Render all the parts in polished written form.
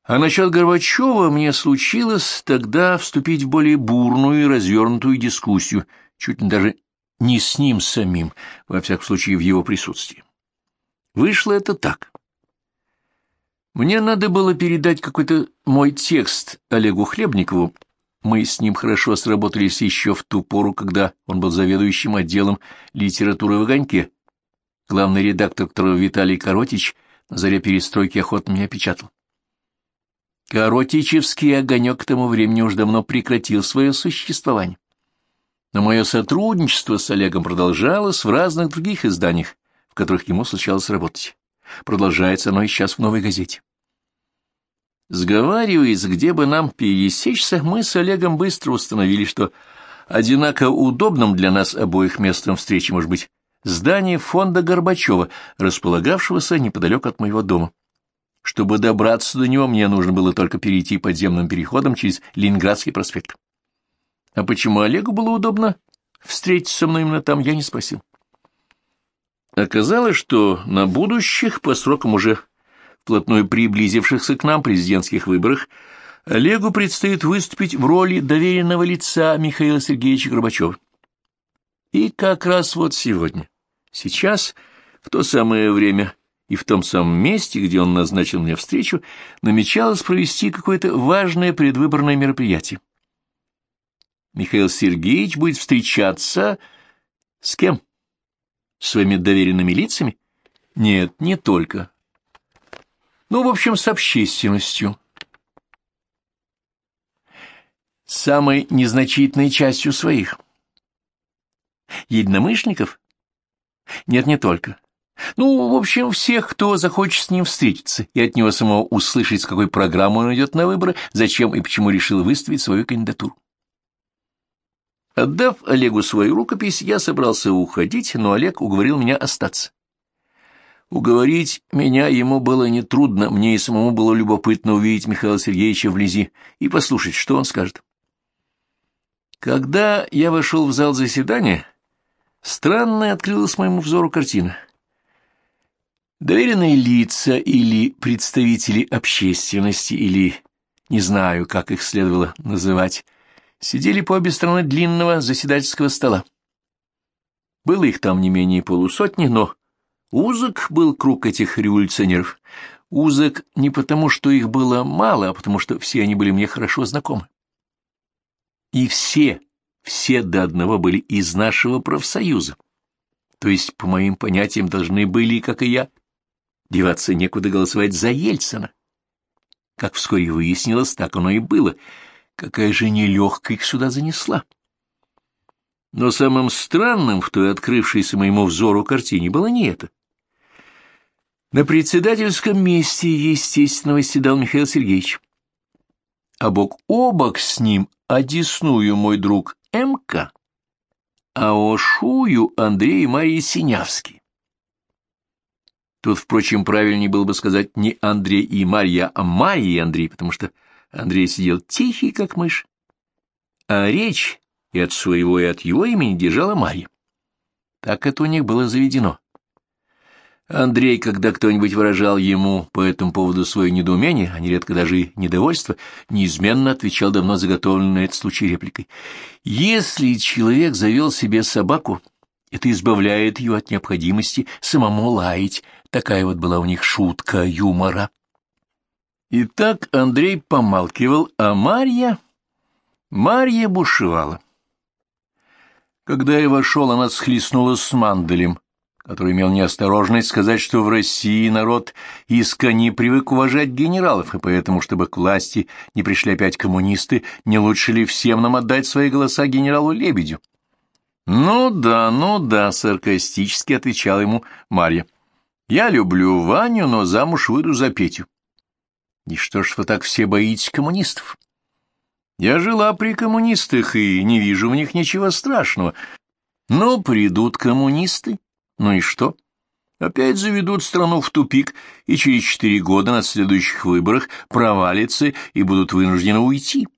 А насчет Горбачева мне случилось тогда вступить в более бурную и развернутую дискуссию, чуть ли даже не с ним самим, во всяком случае в его присутствии. Вышло это так. Мне надо было передать какой-то мой текст Олегу Хлебникову. Мы с ним хорошо сработались еще в ту пору, когда он был заведующим отделом литературы в «Огоньке», главный редактор которого Виталий Коротич на заре перестройки охотно меня печатал. Коротичевский «Огонек» к тому времени уж давно прекратил свое существование. Но мое сотрудничество с Олегом продолжалось в разных других изданиях, в которых ему случалось работать. Продолжается оно и сейчас в «Новой газете». Сговариваясь, где бы нам пересечься, мы с Олегом быстро установили, что одинаково удобным для нас обоих местом встречи может быть здание фонда Горбачева, располагавшегося неподалеку от моего дома. Чтобы добраться до него, мне нужно было только перейти подземным переходом через Ленинградский проспект. А почему Олегу было удобно встретиться со мной именно там, я не спросил. Оказалось, что на будущих, по срокам уже вплотную приблизившихся к нам президентских выборах, Олегу предстоит выступить в роли доверенного лица Михаила Сергеевича Горбачева. И как раз вот сегодня, сейчас, в то самое время и в том самом месте, где он назначил мне встречу, намечалось провести какое-то важное предвыборное мероприятие. Михаил Сергеевич будет встречаться с кем? С своими доверенными лицами? Нет, не только. Ну, в общем, с общественностью. Самой незначительной частью своих. Единомышленников? Нет, не только. Ну, в общем, всех, кто захочет с ним встретиться и от него самого услышать, с какой программой он идет на выборы, зачем и почему решил выставить свою кандидатуру. Отдав Олегу свою рукопись, я собрался уходить, но Олег уговорил меня остаться. Уговорить меня ему было нетрудно, мне и самому было любопытно увидеть Михаила Сергеевича вблизи и послушать, что он скажет. Когда я вошел в зал заседания, странная открылась моему взору картина. Доверенные лица или представители общественности, или, не знаю, как их следовало называть, сидели по обе стороны длинного заседательского стола. Было их там не менее полусотни, но узок был круг этих революционеров. Узок не потому, что их было мало, а потому, что все они были мне хорошо знакомы. И все до одного были из нашего профсоюза. То есть, по моим понятиям, должны были, как и я, деваться некуда, голосовать за Ельцина. Как вскоре выяснилось, так оно и было. Какая же нелегкая их сюда занесла. Но самым странным в той открывшейся моему взору картине было не это. На председательском месте, естественно, восседал Михаил Сергеевич. А бок о бок с ним одесную мой друг М.К., а ошую Андрей и Мария Синявский. Тут, впрочем, правильнее было бы сказать не Андрей и Марья, а Марья и Андрей, потому что Андрей сидел тихий, как мышь, а речь и от своего, и от его имени держала Марья. Так это у них было заведено. Андрей, когда кто-нибудь выражал ему по этому поводу свое недоумение, а нередко даже и недовольство, неизменно отвечал давно заготовленной на этот случай репликой. Если человек завел себе собаку, это избавляет ее от необходимости самому лаять. Такая вот была у них шутка юмора. Итак, Андрей помалкивал, а Марья бушевала. Когда я вошел, она схлестнулась с Манделем, который имел неосторожность сказать, что в России народ искренне привык уважать генералов, и поэтому, чтобы к власти не пришли опять коммунисты, не лучше ли всем нам отдать свои голоса генералу Лебедю? Ну да, саркастически отвечала ему Марья. Я люблю Ваню, но замуж выйду за Петю. И что ж вы так все боитесь коммунистов? Я жила при коммунистах и не вижу в них ничего страшного. Но придут коммунисты, ну и что? Опять заведут страну в тупик, и через 4 года на следующих выборах провалятся и будут вынуждены уйти.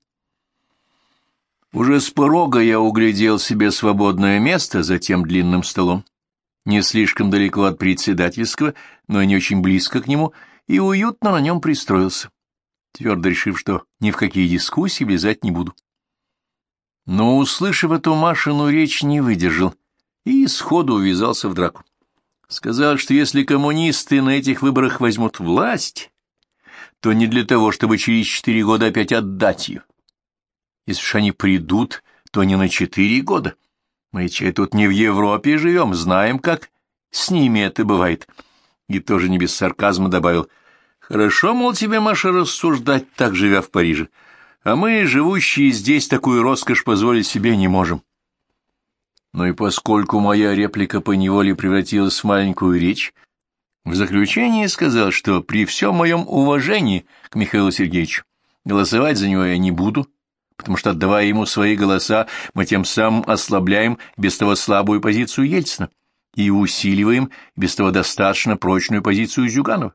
Уже с порога я углядел себе свободное место за тем длинным столом, не слишком далеко от председательского, но и не очень близко к нему, и уютно на нем пристроился. твердо решив, что ни в какие дискуссии влезать не буду. Но, услышав эту Машину речь, не выдержал и сходу увязался в драку. Сказал, что если коммунисты на этих выборах возьмут власть, то не для того, чтобы через 4 года опять отдать ее. Если уж они придут, то не на 4 года. Мы чай тут не в Европе живем, знаем, как с ними это бывает. И тоже не без сарказма добавил: хорошо, мол, тебе, Маша, рассуждать, так живя в Париже, а мы, живущие здесь, такую роскошь позволить себе не можем. Ну и поскольку моя реплика поневоле превратилась в маленькую речь, в заключение сказал, что при всем моем уважении к Михаилу Сергеевичу голосовать за него я не буду, потому что, отдавая ему свои голоса, мы тем самым ослабляем без того слабую позицию Ельцина и усиливаем без того достаточно прочную позицию Зюганова.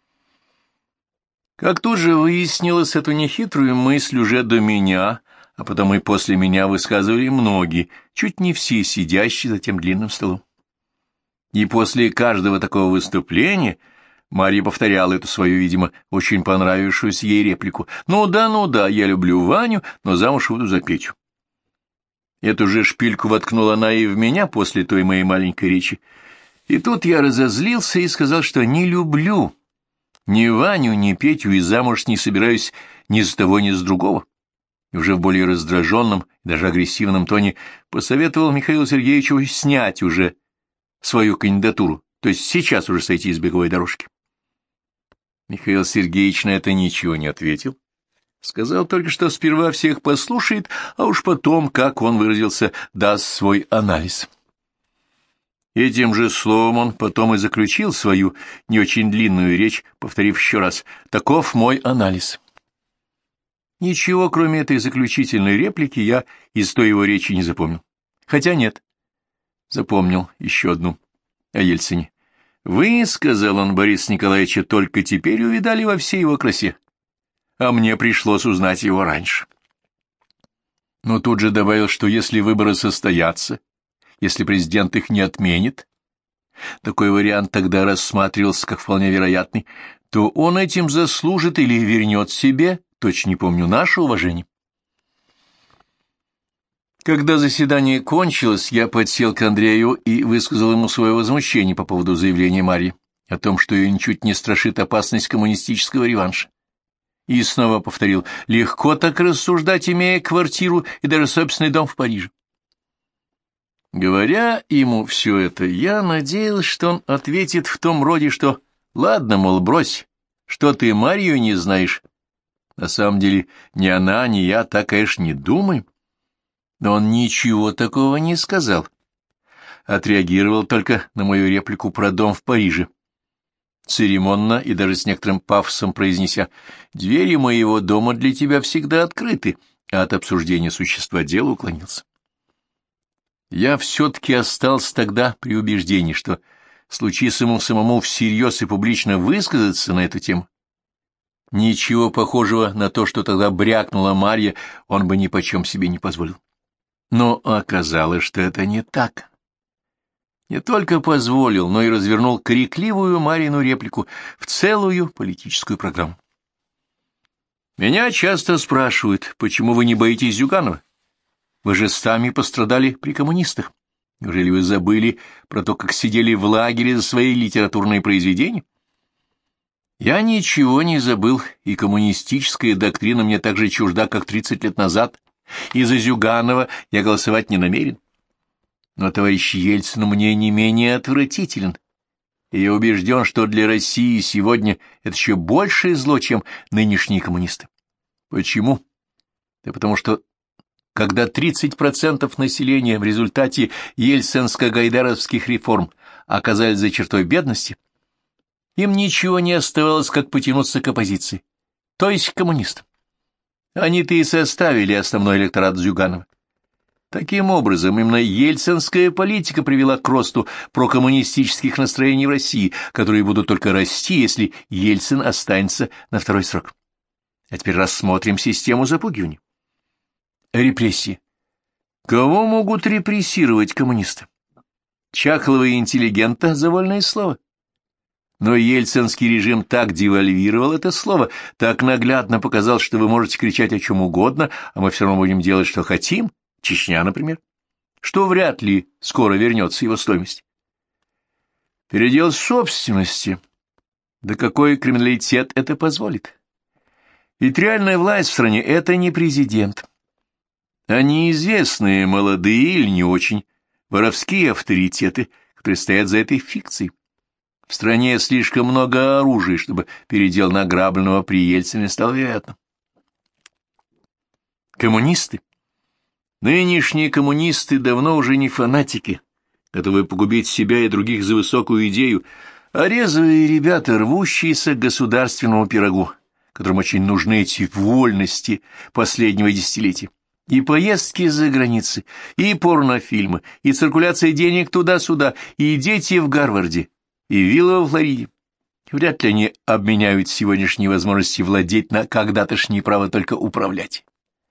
Как тут же выяснилось, эту нехитрую мысль уже до меня, а потом и после меня высказывали многие, чуть не все сидящие за тем длинным столом. И после каждого такого выступления Марья повторяла эту свою, видимо, очень понравившуюся ей реплику: ну да, я люблю Ваню, но замуж буду за Петю». Эту же шпильку воткнула она и в меня после той моей маленькой речи. И тут я разозлился и сказал, что не люблю ни Ваню, ни Петю, и замуж не собираюсь ни с того, ни с другого. И уже в более раздраженном, даже агрессивном тоне посоветовал Михаилу Сергеевичу снять уже свою кандидатуру, то есть сейчас уже сойти с беговой дорожки. Михаил Сергеевич на это ничего не ответил. Сказал только, что сперва всех послушает, а уж потом, как он выразился, даст свой анализ. Этим же словом он потом и заключил свою не очень длинную речь, повторив еще раз: «Таков мой анализ». Ничего, кроме этой заключительной реплики, я из той его речи не запомнил. Хотя нет, запомнил еще одну о Ельцине. «Вы, — сказал он, — Бориса Николаевича только теперь увидали во всей его красе, а мне пришлось узнать его раньше». Но тут же добавил, что если выборы состоятся, если президент их не отменит, такой вариант тогда рассматривался как вполне вероятный, то он этим заслужит или вернет себе, точно не помню, наше уважение. Когда заседание кончилось, я подсел к Андрею и высказал ему свое возмущение по поводу заявления Марьи о том, что ее ничуть не страшит опасность коммунистического реванша. И снова повторил: легко так рассуждать, имея квартиру и даже собственный дом в Париже. Говоря ему все это, я надеялся, что он ответит в том роде, что «ладно, мол, брось, что ты Марью не знаешь». На самом деле ни она, ни я так, конечно, не думаем. Но он ничего такого не сказал. Отреагировал только на мою реплику про дом в Париже, церемонно и даже с некоторым пафосом произнеся: «Двери моего дома для тебя всегда открыты», а от обсуждения существа дела уклонился. Я все-таки остался тогда при убеждении, что, случись ему самому всерьез и публично высказаться на эту тему, ничего похожего на то, что тогда брякнула Марья, он бы ни почем себе не позволил. Но оказалось, что это не так. Не только позволил, но и развернул крикливую Марьину реплику в целую политическую программу. Меня часто спрашивают, почему вы не боитесь Зюганова? Вы же сами пострадали при коммунистах. Неужели вы забыли про то, как сидели в лагере за свои литературные произведения? Я ничего не забыл, и коммунистическая доктрина мне так же чужда, как 30 лет назад, и за Зюганова я голосовать не намерен. Но товарищ Ельцин мне не менее отвратителен, и я убежден, что для России сегодня это еще большее зло, чем нынешние коммунисты. Почему? Да потому что, когда 30% населения в результате ельцинско-гайдаровских реформ оказались за чертой бедности, им ничего не оставалось, как потянуться к оппозиции, то есть к коммунистам. Они-то и составили основной электорат Зюганова. Таким образом, именно ельцинская политика привела к росту прокоммунистических настроений в России, которые будут только расти, если Ельцин останется на второй срок. А теперь рассмотрим систему запугивания. Репрессии. Кого могут репрессировать коммунисты? Чахлого интеллигента за вольное слово? Но ельцинский режим так девальвировал это слово, так наглядно показал, что вы можете кричать о чем угодно, а мы все равно будем делать, что хотим, Чечня, например, что вряд ли скоро вернется его стоимость. Передел собственности. Да какой криминалитет это позволит? Ведь реальная власть в стране — это не президент, а неизвестные, молодые или не очень, воровские авторитеты, которые стоят за этой фикцией. В стране слишком много оружия, чтобы передел награбленного при Ельцине стал вероятным. Коммунисты? Нынешние коммунисты давно уже не фанатики, готовые погубить себя и других за высокую идею, а резвые ребята, рвущиеся к государственному пирогу, которым очень нужны эти вольности последнего десятилетия. И поездки за границы, и порнофильмы, и циркуляция денег туда-сюда, и дети в Гарварде, и вилла во Флориде. Вряд ли они обменяют сегодняшние возможности владеть на когда-тошнее право только управлять.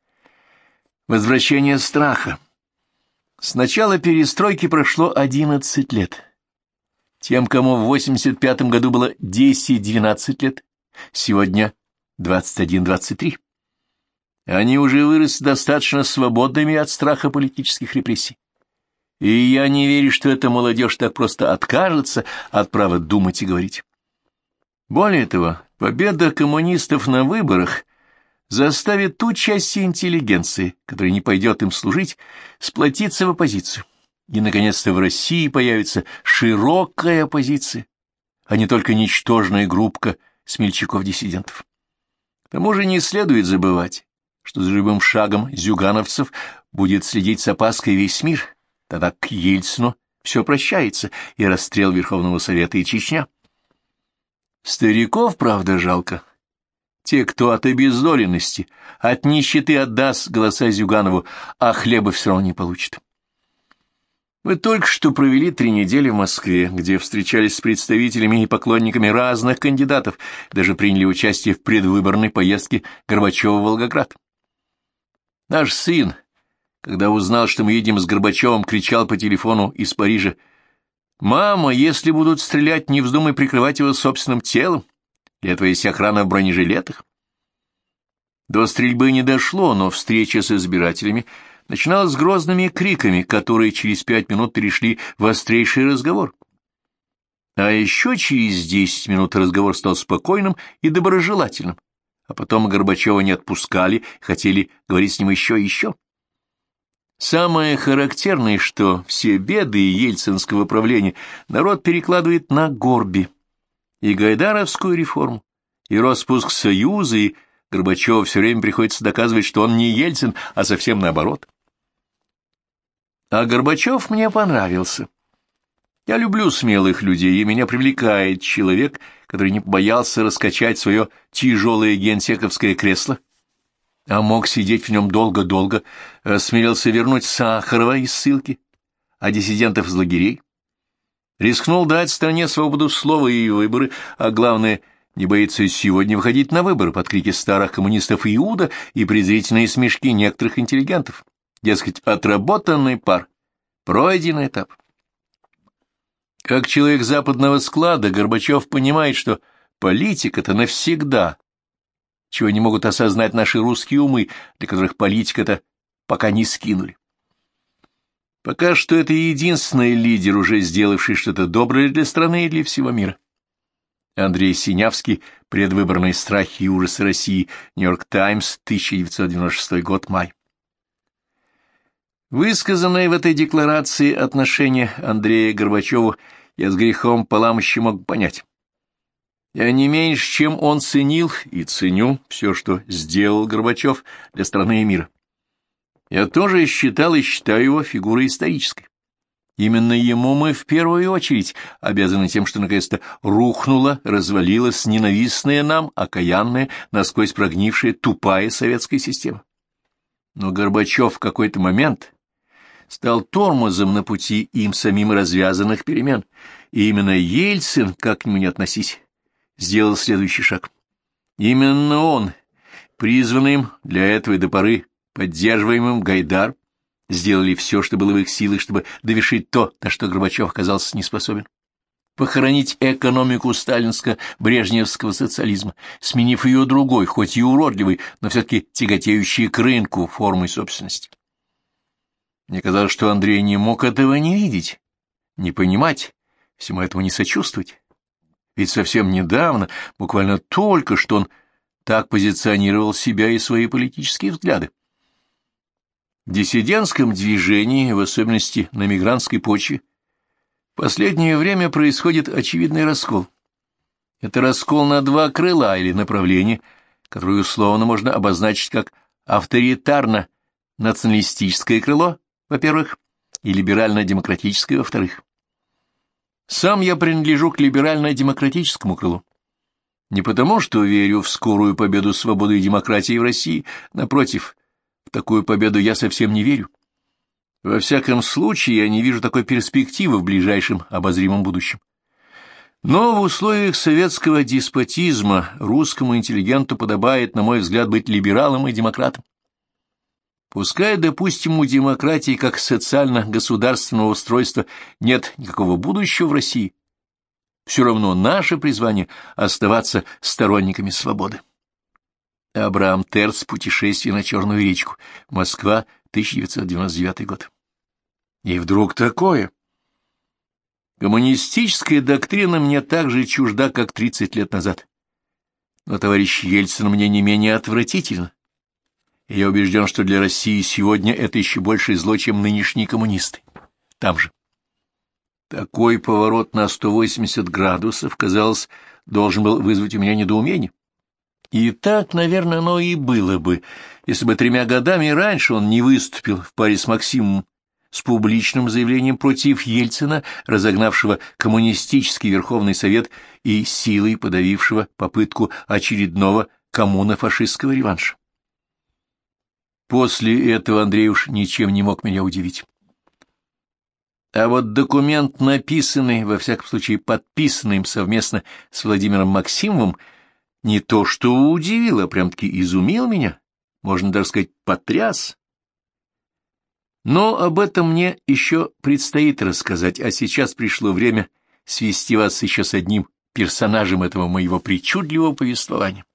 Возвращение страха. С начала перестройки прошло 11 лет. Тем, кому в 85-м году было 10-12 лет, сегодня 21-23. Они уже выросли достаточно свободными от страха политических репрессий. И я не верю, что эта молодежь так просто откажется от права думать и говорить. Более того, победа коммунистов на выборах заставит ту часть интеллигенции, которая не пойдет им служить, сплотиться в оппозицию. И, наконец-то, в России появится широкая оппозиция, а не только ничтожная группка смельчаков-диссидентов. К тому же не следует забывать, что за любым шагом зюгановцев будет следить с опаской весь мир, тогда к Ельцину все прощается, и расстрел Верховного Совета, и Чечня. Стариков, правда, жалко. Те, кто от обездоленности, от нищеты отдаст голоса Зюганову, а хлеба все равно не получит. Мы только что провели 3 недели в Москве, где встречались с представителями и поклонниками разных кандидатов, даже приняли участие в предвыборной поездке Горбачева в Волгоград. Наш сын, когда узнал, что мы едем с Горбачевым, кричал по телефону из Парижа: «Мама, если будут стрелять, не вздумай прикрывать его собственным телом. Для этого есть охрана в бронежилетах». До стрельбы не дошло, но встреча с избирателями начиналась с грозными криками, которые через 5 минут перешли в острейший разговор. А еще через 10 минут разговор стал спокойным и доброжелательным, а потом Горбачева не отпускали, хотели говорить с ним еще и еще. Самое характерное, что все беды ельцинского правления народ перекладывает на Горби. И гайдаровскую реформу, и распуск Союза, и Горбачеву все время приходится доказывать, что он не Ельцин, а совсем наоборот. А Горбачев мне понравился. Я люблю смелых людей, и меня привлекает человек, который не побоялся раскачать свое тяжелое генсековское кресло, а мог сидеть в нем долго-долго, осмелился вернуть Сахарова из ссылки, а диссидентов из лагерей. Рискнул дать стране свободу слова и выборы, а главное, не боится сегодня выходить на выборы под крики старых коммунистов Иуда и презрительные смешки некоторых интеллигентов. Дескать, отработанный пар, пройденный этап. Как человек западного склада, Горбачев понимает, что политика — это навсегда, чего не могут осознать наши русские умы, для которых политика-то пока не скинули. Пока что это единственный лидер, уже сделавший что-то доброе для страны и для всего мира. Андрей Синявский, «Предвыборные страхи и ужасы России», Нью-Йорк Таймс, 1996 год, май. Высказанное в этой декларации отношение Андрея к Горбачеву я с грехом пополам еще мог понять. Я не меньше, чем он ценил и ценю все, что сделал Горбачев для страны и мира. Я тоже считал и считаю его фигурой исторической. Именно ему мы в первую очередь обязаны тем, что наконец-то рухнула, развалилась ненавистная нам, окаянная, насквозь прогнившая, тупая советская система. Но Горбачев в какой-то момент стал тормозом на пути им самим развязанных перемен, и именно Ельцин, как к нему не относись, сделал следующий шаг. Именно он, призванный им для этого и до поры поддерживаемым Гайдар, сделали все, что было в их силах, чтобы довершить то, на что Горбачев оказался неспособен. похоронить экономику сталинско-брежневского социализма, сменив ее другой, хоть и уродливой, но все-таки тяготеющей к рынку формой собственности. Мне казалось, что Андрей не мог этого не видеть, не понимать, всему этому не сочувствовать. Ведь совсем недавно, буквально только что он так позиционировал себя и свои политические взгляды. В диссидентском движении, в особенности на мигрантской почве, в последнее время происходит очевидный раскол. Это раскол на два крыла или направления, которые условно можно обозначить как авторитарно-националистическое крыло, во-первых, и либерально-демократическое, во-вторых. Сам я принадлежу к либерально-демократическому крылу. Не потому, что верю в скорую победу свободы и демократии в России, напротив, в такую победу я совсем не верю. Во всяком случае, я не вижу такой перспективы в ближайшем обозримом будущем. Но в условиях советского деспотизма русскому интеллигенту подобает, на мой взгляд, быть либералом и демократом. Пускай, допустим, у демократии как социально-государственного устройства нет никакого будущего в России, все равно наше призвание — оставаться сторонниками свободы. Абрaham Терц. Путешествие на Черную речку. Москва, 1999 год. И вдруг такое. Коммунистическая доктрина мне так же чужда, как 30 лет назад. Но товарищ Ельцин мне не менее отвратительно. И я убежден, что для России сегодня это еще большее зло, чем нынешние коммунисты. Там же. Такой поворот на 180 градусов, казалось, должен был вызвать у меня недоумение. И так, наверное, оно и было бы, если бы 3 годами раньше он не выступил в паре с Максимом с публичным заявлением против Ельцина, разогнавшего коммунистический Верховный Совет и силой подавившего попытку очередного коммуно-фашистского реванша. После этого Андрей уж ничем не мог меня удивить. А вот документ, написанный, во всяком случае подписанный им совместно с Владимиром Максимовым, не то что удивил, а прям-таки изумил меня, можно даже сказать, потряс. Но об этом мне еще предстоит рассказать, а сейчас пришло время свести вас еще с одним персонажем этого моего причудливого повествования.